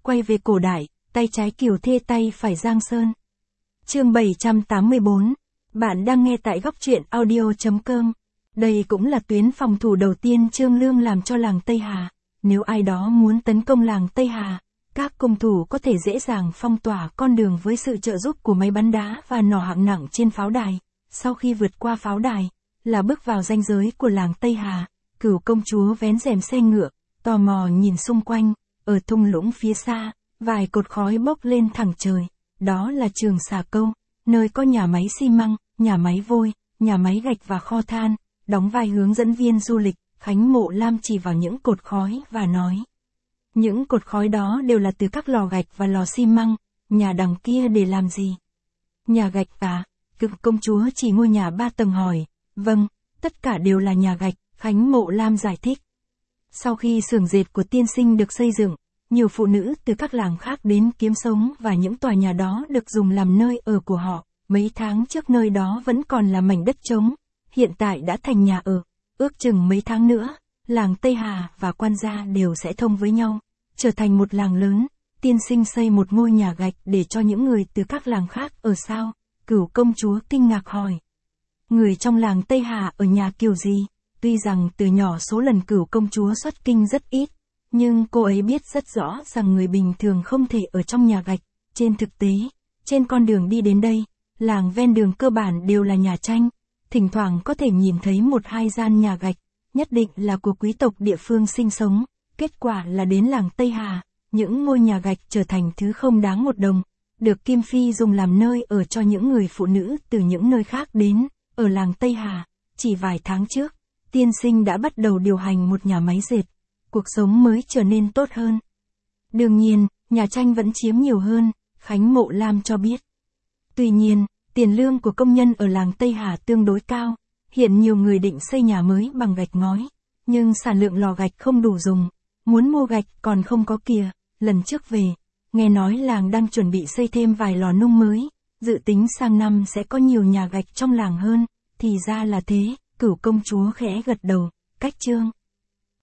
quay về cổ đại, tay trái Kiều Thê tay phải Giang Sơn. Chương 784. Bạn đang nghe tại góc truyện audio.com. Đây cũng là tuyến phòng thủ đầu tiên Trương Lương làm cho làng Tây Hà. Nếu ai đó muốn tấn công làng Tây Hà, các công thủ có thể dễ dàng phong tỏa con đường với sự trợ giúp của máy bắn đá và nỏ hạng nặng trên pháo đài. Sau khi vượt qua pháo đài, là bước vào ranh giới của làng Tây Hà. Cửu công chúa vén rèm xe ngựa, tò mò nhìn xung quanh, ở thung lũng phía xa, vài cột khói bốc lên thẳng trời. Đó là Trường Xà Câu, nơi có nhà máy xi măng, nhà máy vôi, nhà máy gạch và kho than. Đóng vai hướng dẫn viên du lịch, Khánh Mộ Lam chỉ vào những cột khói và nói. Những cột khói đó đều là từ các lò gạch và lò xi măng, nhà đằng kia để làm gì? Nhà gạch à? Cửu công chúa chỉ ngôi nhà 3 tầng hỏi. Vâng, tất cả đều là nhà gạch, Khánh Mộ Lam giải thích. Sau khi xưởng dệt của tiên sinh được xây dựng, nhiều phụ nữ từ các làng khác đến kiếm sống và những tòa nhà đó được dùng làm nơi ở của họ. Mấy tháng trước nơi đó vẫn còn là mảnh đất trống, hiện tại đã thành nhà ở. Ước chừng mấy tháng nữa, làng Tây Hà và Quan Gia đều sẽ thông với nhau, trở thành một làng lớn. Tiên sinh xây một ngôi nhà gạch để cho những người từ các làng khác ở sao? Cửu công chúa kinh ngạc hỏi. Người trong làng Tây Hà ở nhà kiểu gì? Tuy rằng từ nhỏ số lần Cửu công chúa xuất kinh rất ít, nhưng cô ấy biết rất rõ rằng người bình thường không thể ở trong nhà gạch. Trên thực tế, trên con đường đi đến đây, làng ven đường cơ bản đều là nhà tranh. Thỉnh thoảng có thể nhìn thấy 1-2 gian nhà gạch, nhất định là của quý tộc địa phương sinh sống. Kết quả là đến làng Tây Hà, những ngôi nhà gạch trở thành thứ không đáng một đồng, được Kim Phi dùng làm nơi ở cho những người phụ nữ từ những nơi khác đến. Ở làng Tây Hà, chỉ vài tháng trước, tiên sinh đã bắt đầu điều hành một nhà máy dệt. Cuộc sống mới trở nên tốt hơn. Đương nhiên, nhà tranh vẫn chiếm nhiều hơn, Khánh Mộ Lam cho biết. Tuy nhiên, tiền lương của công nhân ở làng Tây Hà tương đối cao. Hiện nhiều người định xây nhà mới bằng gạch ngói, nhưng sản lượng lò gạch không đủ dùng. Muốn mua gạch còn không có kìa. Lần trước về, nghe nói làng đang chuẩn bị xây thêm vài lò nung mới. Dự tính sang năm sẽ có nhiều nhà gạch trong làng hơn. Thì ra là thế, Cửu công chúa khẽ gật đầu. Cách Trương